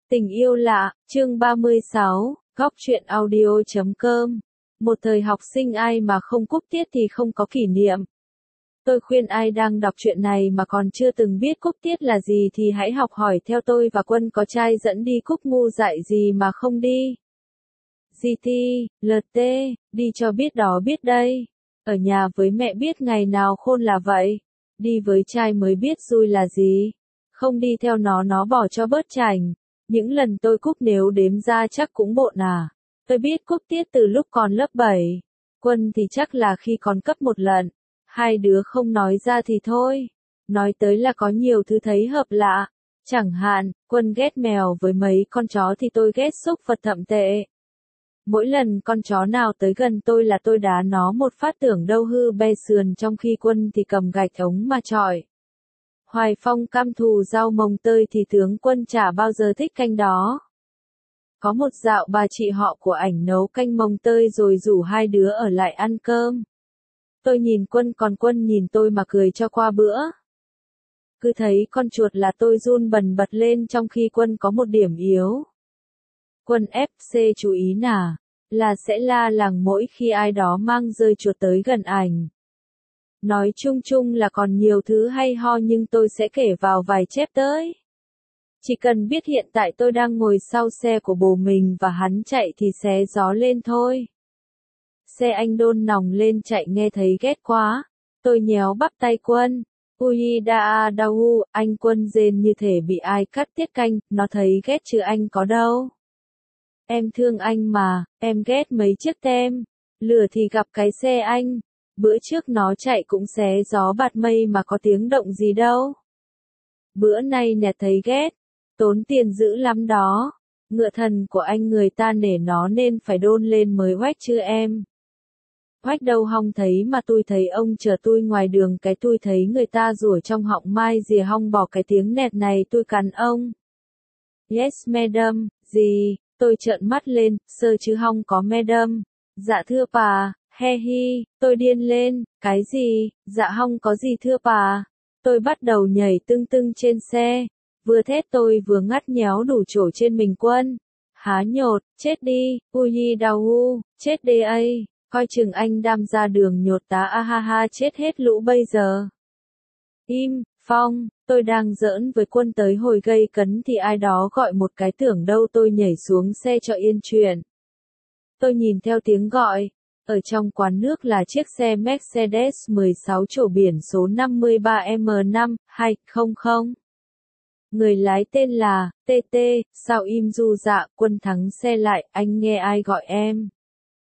Tình yêu lạ, chương 36, góc truyện audio.com. Một thời học sinh ai mà không cúp tiết thì không có kỷ niệm. Tôi khuyên ai đang đọc chuyện này mà còn chưa từng biết cúp tiết là gì thì hãy học hỏi theo tôi và Quân có trai dẫn đi cúp ngu dại gì mà không đi. GT, LT, đi cho biết đó biết đây. Ở nhà với mẹ biết ngày nào khôn là vậy. Đi với trai mới biết xui là gì. Không đi theo nó bỏ cho bớt chảnh. Những lần tôi cúp nếu đếm ra chắc cũng bộn à. Tôi biết cúp tiết từ lúc còn lớp 7. Quân thì chắc là khi còn cấp 1 lần. Hai đứa không nói ra thì thôi. Nói tới là có nhiều thứ thấy hợp lạ. Chẳng hạn, Quân ghét mèo với mấy con chó thì tôi ghét súc vật thậm tệ. Mỗi lần con chó nào tới gần tôi là tôi đá nó một phát tưởng đâu hư be sườn trong khi Quân thì cầm gạch ống mà chọi. Hoài Phong cam thù rau mồng tơi thì tướng Quân chả bao giờ thích canh đó. Có một dạo bà chị họ của ảnh nấu canh mồng tơi rồi rủ hai đứa ở lại ăn cơm. Tôi nhìn Quân còn Quân nhìn tôi mà cười cho qua bữa. Cứ thấy con chuột là tôi run bần bật lên trong khi Quân có một điểm yếu. Quân FC chú ý nà, là sẽ la làng mỗi khi ai đó mang rơi chuột tới gần ảnh. Nói chung chung là còn nhiều thứ hay ho nhưng tôi sẽ kể vào vài chép tới. Chỉ cần biết hiện tại tôi đang ngồi sau xe của bồ mình và hắn chạy thì xé gió lên thôi. Xe anh đôn nòng lên chạy nghe thấy ghét quá. Tôi nhéo bắp tay Quân. Ui da đau, anh Quân rên như thể bị ai cắt tiết canh, nó thấy ghét chứ anh có đâu. Em thương anh mà, em ghét mấy chiếc tem. Lửa thì gặp cái xe anh. Bữa trước nó chạy cũng xé gió bạt mây mà có tiếng động gì đâu. Bữa nay nè thấy ghét. Tốn tiền dữ lắm đó. Ngựa thần của anh người ta nể nó nên phải đôn lên mới oách chứ em. Oách đâu hong thấy mà tôi thấy ông chờ tôi ngoài đường cái tôi thấy người ta rủa trong họng mai dìa hong bỏ cái tiếng nẹt này tôi cắn ông. Yes madam, gì, tôi trợn mắt lên, sơ chứ hong có madam. Dạ thưa bà, he hi, tôi điên lên, cái gì, dạ hong có gì thưa bà. Tôi bắt đầu nhảy tưng tưng trên xe. Vừa thét tôi vừa ngắt nhéo đủ chỗ trên mình Quân. Há nhột, chết đi, ui đau chết đi ấy, coi chừng anh đam ra đường nhột tá a ha ha chết hết lũ bây giờ. Im, Phong, tôi đang giỡn với Quân tới hồi gây cấn thì ai đó gọi một cái tưởng đâu tôi nhảy xuống xe cho yên chuyện. Tôi nhìn theo tiếng gọi, ở trong quán nước là chiếc xe Mercedes 16 chỗ biển số 53M5, 200. Người lái tên là, TT, sao im du dạ, Quân thắng xe lại, anh nghe ai gọi em.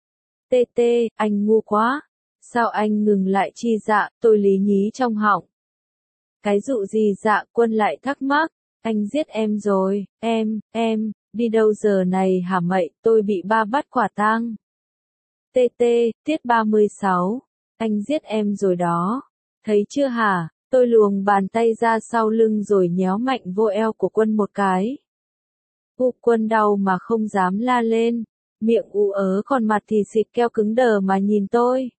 TT, anh ngu quá. Sao anh ngừng lại chi dạ, tôi lý nhí trong họng. Cái dụ gì dạ, Quân lại thắc mắc, anh giết em rồi, em, đi đâu giờ này hả mậy, tôi bị ba bắt quả tang. TT, tiết 36, anh giết em rồi đó, thấy chưa hả? Tôi luồng bàn tay ra sau lưng rồi nhéo mạnh vô eo của Quân một cái. Quân đau mà không dám la lên, miệng ú ớ còn mặt thì xịt keo cứng đờ mà nhìn tôi.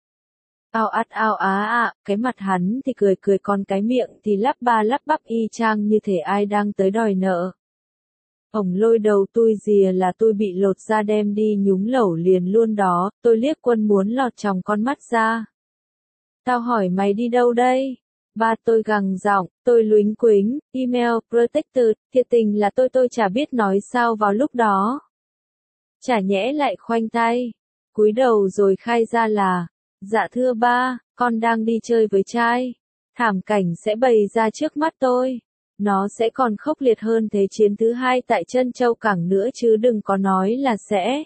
Ao á, cái mặt hắn thì cười cười còn cái miệng thì lắp ba lắp bắp y chang như thể ai đang tới đòi nợ. Ổng lôi đầu tôi rìa là tôi bị lột ra đem đi nhúng lẩu liền luôn đó, tôi liếc Quân muốn lọt tròng con mắt ra. Tao hỏi mày đi đâu đây? Ba tôi gằn giọng, tôi luính quính, email, protector, thiệt tình là tôi chả biết nói sao vào lúc đó. Chả nhẽ lại khoanh tay, cúi đầu rồi khai ra là, dạ thưa ba, con đang đi chơi với trai. Thảm cảnh sẽ bày ra trước mắt tôi. Nó sẽ còn khốc liệt hơn Thế chiến thứ 2 tại Trân Châu Cảng nữa chứ đừng có nói là sẽ.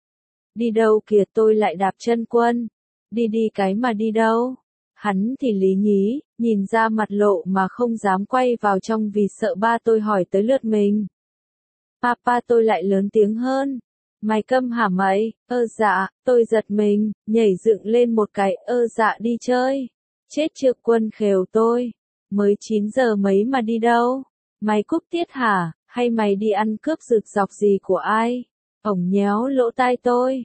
Đi đâu kìa tôi lại đạp chân Quân. Đi cái mà đi đâu? Hắn thì lý nhí, nhìn ra mặt lộ mà không dám quay vào trong vì sợ ba tôi hỏi tới lượt mình. Papa tôi lại lớn tiếng hơn. Mày câm hả mày? Dạ, tôi giật mình, nhảy dựng lên một cái, dạ đi chơi. Chết chưa Quân khều tôi. Mới 9 giờ mấy mà đi đâu? Mày cúp tiết hả? Hay mày đi ăn cướp rực dọc gì của ai? Ổng nhéo lỗ tai tôi.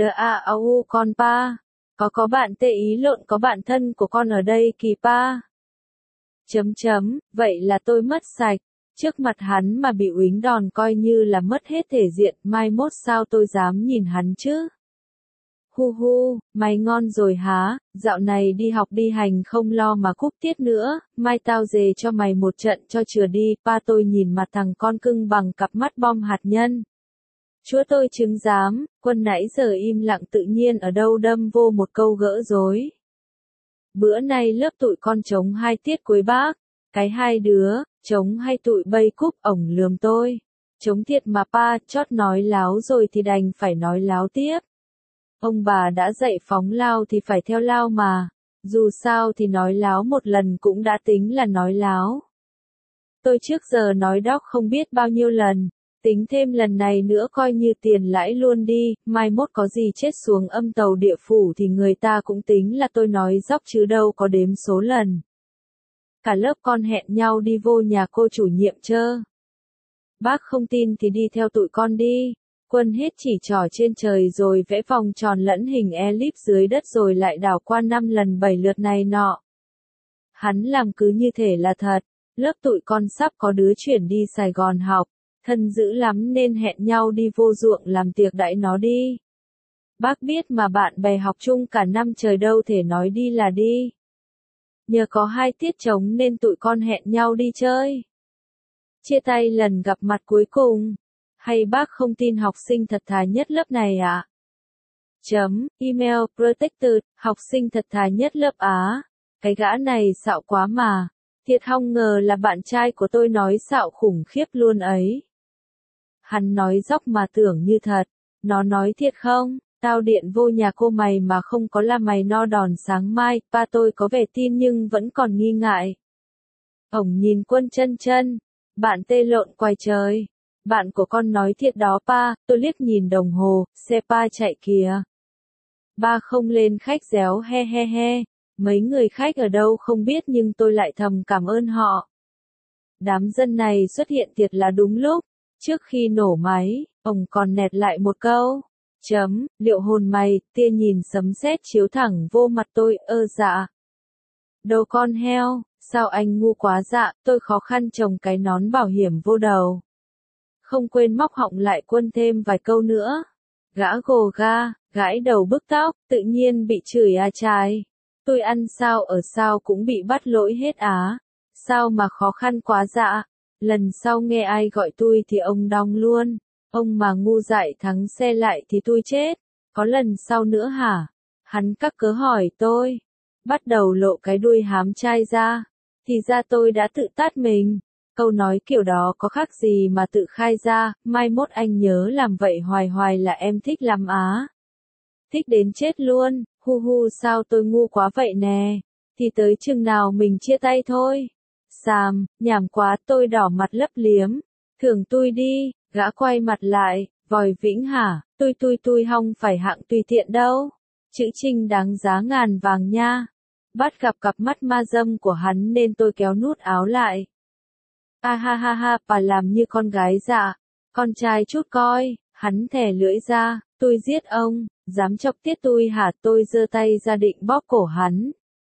Con pa. Có bạn tệ ý lộn có bạn thân của con ở đây kì pa. Vậy là tôi mất sạch. Trước mặt hắn mà bị uýnh đòn coi như là mất hết thể diện, mai mốt sao tôi dám nhìn hắn chứ? Hu hu, mày ngon rồi há, dạo này đi học đi hành không lo mà cúp tiết nữa, mai tao dề cho mày một trận cho chừa đi, pa tôi nhìn mặt thằng con cưng bằng cặp mắt bom hạt nhân. Chúa tôi chứng giám, Quân nãy giờ im lặng tự nhiên ở đâu đâm vô một câu gỡ rối. Bữa nay lớp tụi con trống 2 tiết cuối bác, cái 2 đứa, trống hay tụi bay cúp ổng lườm tôi. Trống thiệt mà pa, chót nói láo rồi thì đành phải nói láo tiếp. Ông bà đã dạy phóng lao thì phải theo lao mà, dù sao thì nói láo một lần cũng đã tính là nói láo. Tôi trước giờ nói đóc không biết bao nhiêu lần, tính thêm lần này nữa coi như tiền lãi luôn đi, mai mốt có gì chết xuống âm tàu địa phủ thì người ta cũng tính là tôi nói dóc chứ đâu có đếm số lần. Cả lớp con hẹn nhau đi vô nhà cô chủ nhiệm chơ. Bác không tin thì đi theo tụi con đi. Quân hết chỉ trỏ trên trời rồi vẽ vòng tròn lẫn hình elip dưới đất rồi lại đảo qua 5 lần 7 lượt này nọ. Hắn làm cứ như thể là thật, lớp tụi con sắp có đứa chuyển đi Sài Gòn học, thân dữ lắm nên hẹn nhau đi vô ruộng làm tiệc đãi nó đi. Bác biết mà bạn bè học chung cả năm trời đâu thể nói đi là đi. Nhờ có 2 tiết trống nên tụi con hẹn nhau đi chơi. Chia tay lần gặp mặt cuối cùng. Hay bác không tin học sinh thật thà nhất lớp này ạ? Email Protected, học sinh thật thà nhất lớp Á. Cái gã này xạo quá mà. Thiệt không ngờ là bạn trai của tôi nói xạo khủng khiếp luôn ấy. Hắn nói dóc mà tưởng như thật. Nó nói thiệt không? Tao điện vô nhà cô mày mà không có là mày no đòn sáng mai. Pa tôi có vẻ tin nhưng vẫn còn nghi ngại. Ổng nhìn Quân chân chân. Bạn tê lộn quay trời. Bạn của con nói thiệt đó pa, tôi liếc nhìn đồng hồ, xe pa chạy kìa. Ba không lên khách réo he he he, mấy người khách ở đâu không biết nhưng tôi lại thầm cảm ơn họ. Đám dân này xuất hiện thiệt là đúng lúc, trước khi nổ máy, ông còn nẹt lại một câu. Liệu hồn mày, tia nhìn sấm sét chiếu thẳng vô mặt tôi, dạ. Đầu con heo, sao anh ngu quá dạ, tôi khó khăn trồng cái nón bảo hiểm vô đầu. Không quên móc họng lại Quân thêm vài câu nữa. Gã gồ ga, gãi đầu bức tóc, tự nhiên bị chửi à trai. Tôi ăn sao ở sao cũng bị bắt lỗi hết á. Sao mà khó khăn quá dạ. Lần sau nghe ai gọi tôi thì ông đong luôn. Ông mà ngu dại thắng xe lại thì tôi chết. Có lần sau nữa hả? Hắn các cớ hỏi tôi. Bắt đầu lộ cái đuôi hám trai ra. Thì ra tôi đã tự tát mình. Câu nói kiểu đó có khác gì mà tự khai ra, mai mốt anh nhớ làm vậy hoài hoài là em thích lắm á. Thích đến chết luôn, hu hu sao tôi ngu quá vậy nè, thì tới chừng nào mình chia tay thôi. Xàm, nhảm quá tôi đỏ mặt lấp liếm, thưởng tôi đi, gã quay mặt lại, vòi vĩnh hả, tôi hong phải hạng tùy tiện đâu, chữ Trinh đáng giá ngàn vàng nha. Bắt gặp cặp mắt ma dâm của hắn nên tôi kéo nút áo lại. Ha ha ha ha, bà làm như con gái dạ. Con trai chút coi, hắn thè lưỡi ra, tôi giết ông, dám chọc tiết tôi hả, tôi giơ tay ra định bóp cổ hắn.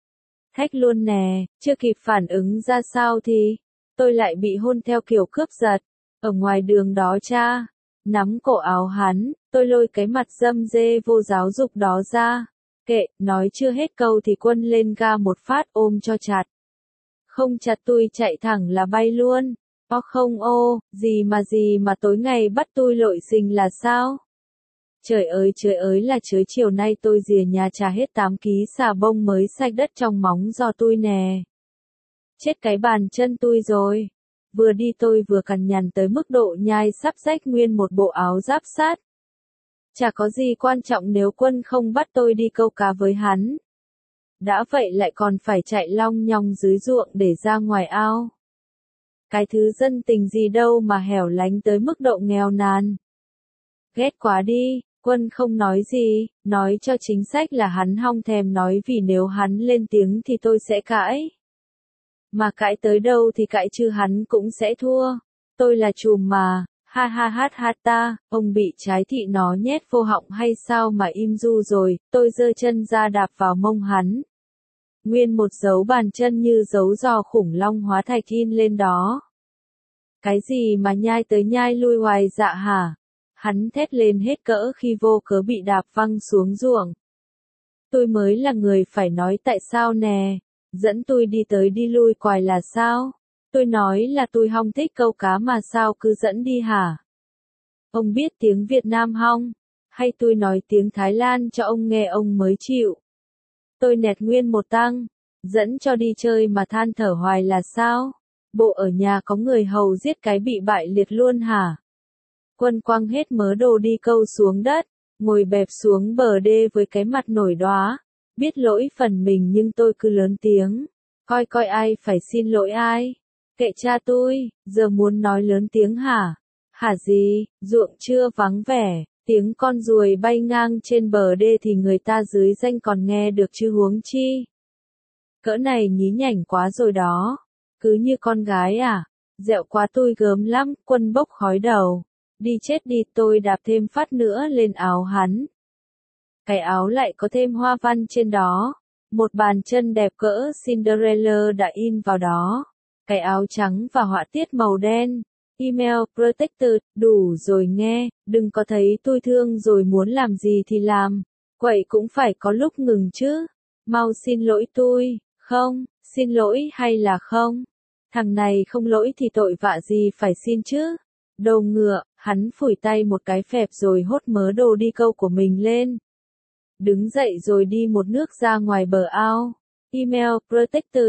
Thách luôn nè, chưa kịp phản ứng ra sao thì, tôi lại bị hôn theo kiểu cướp giật, ở ngoài đường đó cha. Nắm cổ áo hắn, tôi lôi cái mặt dâm dê vô giáo dục đó ra. Kệ, nói chưa hết câu thì Quân lên ga một phát ôm cho chặt. Không chặt tôi chạy thẳng là bay luôn. Không gì mà tối ngày bắt tôi lội sinh là sao? Trời ơi là trời, chiều nay tôi rìa nhà trà hết 8 ký xà bông mới sạch đất trong móng giò tôi nè. Chết cái bàn chân tôi rồi. Vừa đi tôi vừa cằn nhằn tới mức độ nhai sắp rách nguyên một bộ áo giáp sát. Chả có gì quan trọng nếu Quân không bắt tôi đi câu cá với hắn. Đã vậy lại còn phải chạy long nhong dưới ruộng để ra ngoài ao. Cái thứ dân tình gì đâu mà hẻo lánh tới mức độ nghèo nàn. Ghét quá đi, Quân không nói gì, nói cho chính xác là hắn hong thèm nói vì nếu hắn lên tiếng thì tôi sẽ cãi. Mà cãi tới đâu thì cãi chứ hắn cũng sẽ thua. Tôi là trùm mà, ha ha hát hát ta, ông bị trái thị nó nhét vô họng hay sao mà im ru rồi, tôi giơ chân ra đạp vào mông hắn. Nguyên một dấu bàn chân như dấu giò khủng long hóa thạch in lên đó. Cái gì mà nhai tới nhai lui hoài dạ hả? Hắn thét lên hết cỡ khi vô cớ bị đạp văng xuống ruộng. Tôi mới là người phải nói tại sao nè, dẫn tôi đi tới đi lui quài là sao? Tôi nói là tôi hông thích câu cá mà sao cứ dẫn đi hả? Ông biết tiếng Việt Nam hông? Hay tôi nói tiếng Thái Lan cho ông nghe ông mới chịu? Tôi nẹt nguyên một tăng, dẫn cho đi chơi mà than thở hoài là sao? Bộ ở nhà có người hầu giết cái bị bại liệt luôn hả? Quân quăng hết mớ đồ đi câu xuống đất, ngồi bẹp xuống bờ đê với cái mặt nổi đóa. Biết lỗi phần mình nhưng tôi cứ lớn tiếng. Coi coi ai phải xin lỗi ai. Kệ cha tôi, giờ muốn nói lớn tiếng hả? Hả gì, ruộng chưa vắng vẻ, tiếng con ruồi bay ngang trên bờ đê thì người ta dưới danh còn nghe được chứ huống chi. Cỡ này nhí nhảnh quá rồi đó. Cứ như con gái à? Dẹo quá tôi gớm lắm, Quân bốc khói đầu. Đi chết đi, tôi đạp thêm phát nữa lên áo hắn. Cái áo lại có thêm hoa văn trên đó. Một bàn chân đẹp cỡ Cinderella đã in vào đó. Cái áo trắng và họa tiết màu đen. Email protected, đủ rồi nghe, đừng có thấy tôi thương rồi muốn làm gì thì làm. Quậy cũng phải có lúc ngừng chứ. Mau xin lỗi tôi, không, xin lỗi hay là không? Thằng này không lỗi thì tội vạ gì phải xin chứ? Đầu ngựa, hắn phủi tay một cái phẹp rồi hốt mớ đồ đi câu của mình lên. Đứng dậy rồi đi một nước ra ngoài bờ ao. Email protected,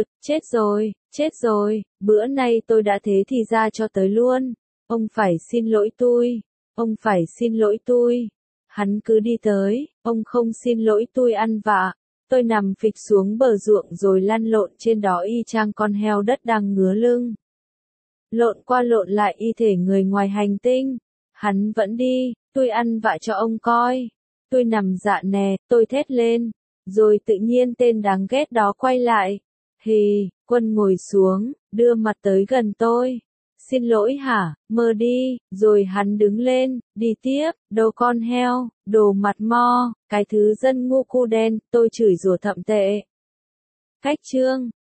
chết rồi, bữa nay tôi đã thế thì ra cho tới luôn. Ông phải xin lỗi tôi, ông phải xin lỗi tôi. Hắn cứ đi tới, ông không xin lỗi tôi ăn vạ. Tôi nằm phịch xuống bờ ruộng rồi lăn lộn trên đó y chang con heo đất đang ngứa lưng. Lộn qua lộn lại y thể người ngoài hành tinh. Hắn vẫn đi, tôi ăn vạ cho ông coi. Tôi nằm dạ nè, tôi thét lên. Rồi tự nhiên tên đáng ghét đó quay lại. Hì, Quân ngồi xuống, đưa mặt tới gần tôi. Xin lỗi hả, mơ đi, rồi hắn đứng lên, đi tiếp, đồ con heo, đồ mặt mo, cái thứ dân ngu cu đen, tôi chửi rủa thậm tệ. Cách chương